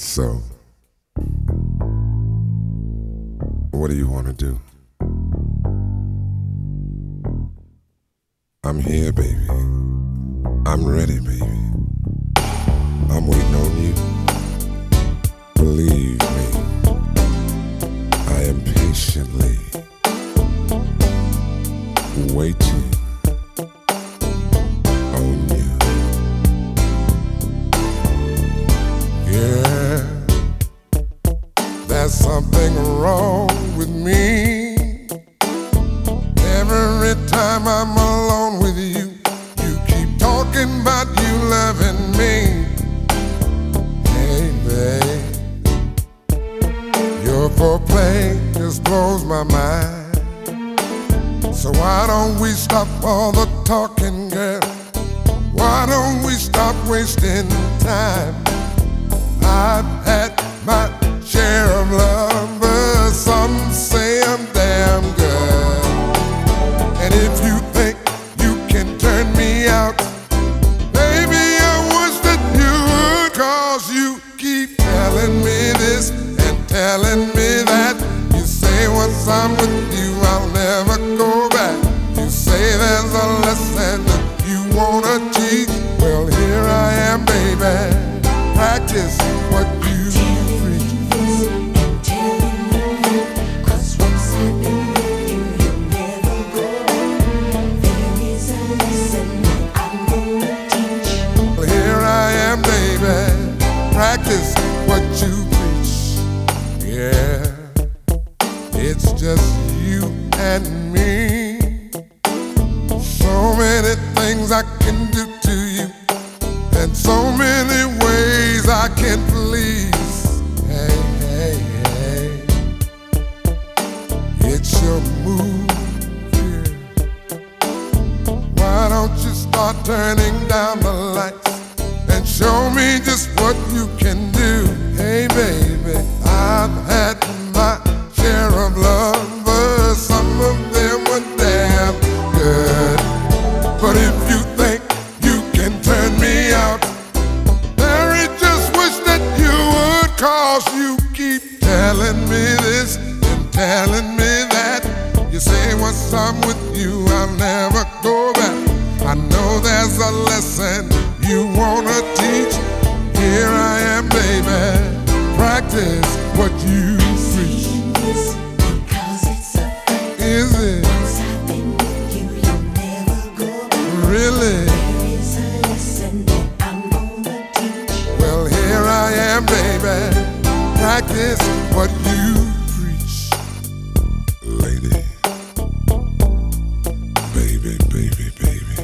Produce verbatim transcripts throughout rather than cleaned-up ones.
So, what do you want to do? I'm here, baby. I'm ready, baby. I'm waiting on you. Believe me, I am patiently waiting on you. Yeah, there's something wrong with me. Every time I'm alone with you, you keep talking about you loving me. Hey, babe, your foreplay just blows my mind. So why don't we stop all the talking, girl? Why don't we stop wasting time? I've had my share of lovers. Some say I'm damn good. And if you think you can turn me out, baby, I wish that you would. Cause you keep telling me this and telling me that. You say once I'm with you, I'll never go back. You say there's a lesson that you wanna teach. Well, here I am, baby. Practice what you preach. And telling you that, 'cause once I've been with you, you'll never go. There is a lesson that I'm gonna teach. Well, here I am, baby. Practice what you preach. Yeah, it's just you and me. So many things I can do to you, and so many ways I can please. Hey, hey, hey, it's your move here. Why don't you start turning down the lights and show me just what you can do? Hey, baby, I've had my share of lovers. Some of them were damn good. But if you think you can turn me out, Mary, just wish that you would. Cause you keep telling me this and telling me that. You say once I'm with you, I'll never go back. I know there's a lesson you wanna teach. Here I am, baby. Practice what you preach. This because it's a fact. Is it Once I've been with you, you'll never go back. really? There is a lesson that I'm gonna teach. Well, here I am, baby. Practice what you preach. Lady, baby, baby, baby,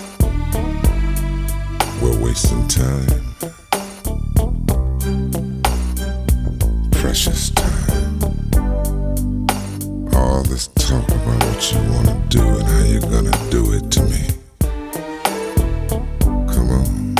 we're wasting time. Precious time. All this talk about what you wanna do and how you're gonna do it to me. Come on.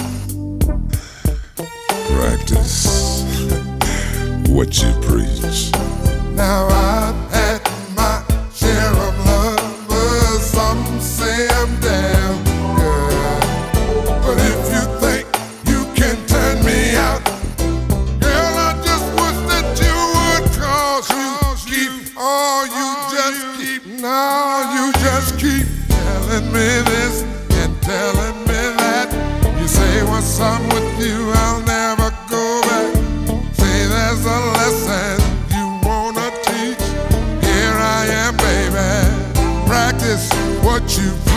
Practice what you preach. Now I've had my share of lovers. Some say I'm damn good. But if you think you can turn me out, girl, I just wish that you would. Cause you keep, oh, you just keep, no, you just keep telling me this and telling me that. You say once I'm with you, I'll never go back. Say there's a lesson you wanna teach. Here I am, baby. Practice what you